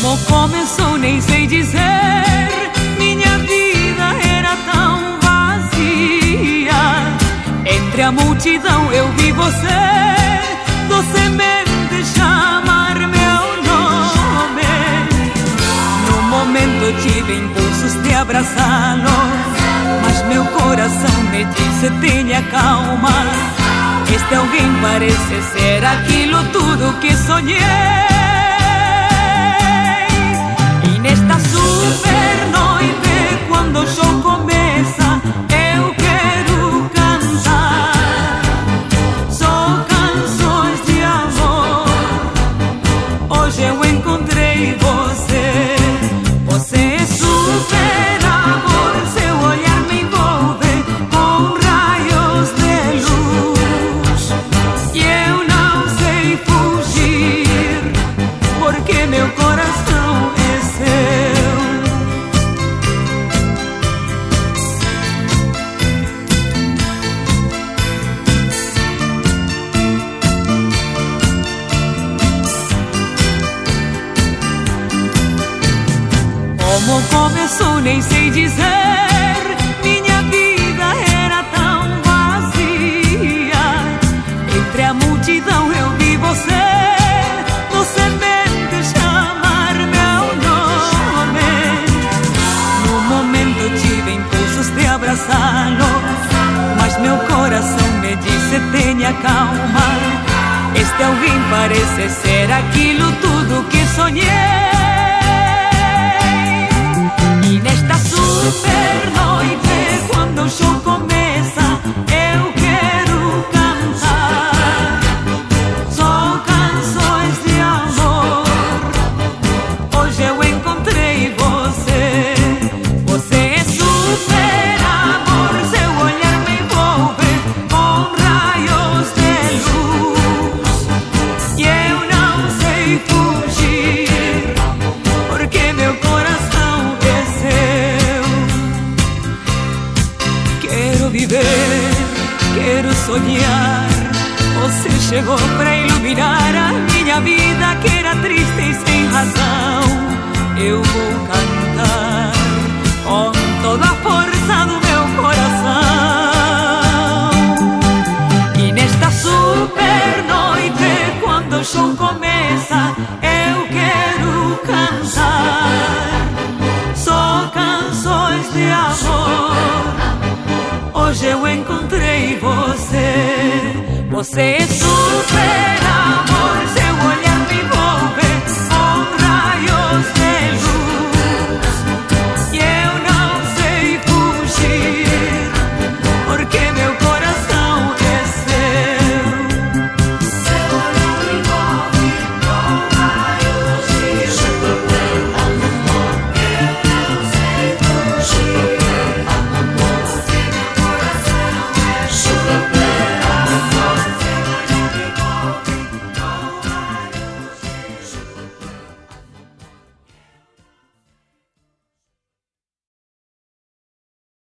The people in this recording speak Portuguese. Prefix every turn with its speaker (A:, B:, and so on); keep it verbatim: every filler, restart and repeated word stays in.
A: Como começou nem sei dizer, minha vida era tão vazia. Entre a multidão eu vi você, docemente chamar meu nome. No momento eu tive impulsos de abraçá-lo, mas meu coração me disse: tenha calma. Este alguém parece ser aquilo tudo que sonhei. E nesta super noite, quando o show começa, eu quero cantar só canções de amor. Hoje eu encontrei você. Você é super amor. Seu olhar me envolve com raios de luz, e eu não sei fugir, porque meu coração é seu. Como começou nem sei dizer, minha vida era tão vazia. Entre a multidão eu vi você, docemente chamar meu nome. No momento eu tive impulsos de abraçá-lo, mas meu coração me disse: tenha calma. Este alguém parece ser aquilo tudo que sonhei. E nesta super noite, quando o show começa, eu quero cantar só canções de amor. Hoje eu encontrei você. Você é super amor. Seu olhar me envolve com raios de luz, e eu não sei fugir, porque meu coração é seu. Quero viver, quero sonhar. Você chegou pra iluminar a minha vida, que era triste e sem razão. Eu vou cantar com toda a força do meu coração. E nesta super noite, quando o show começa, eu quero cantar só canções de amor. Hoje eu encontrei você. Você é super amor.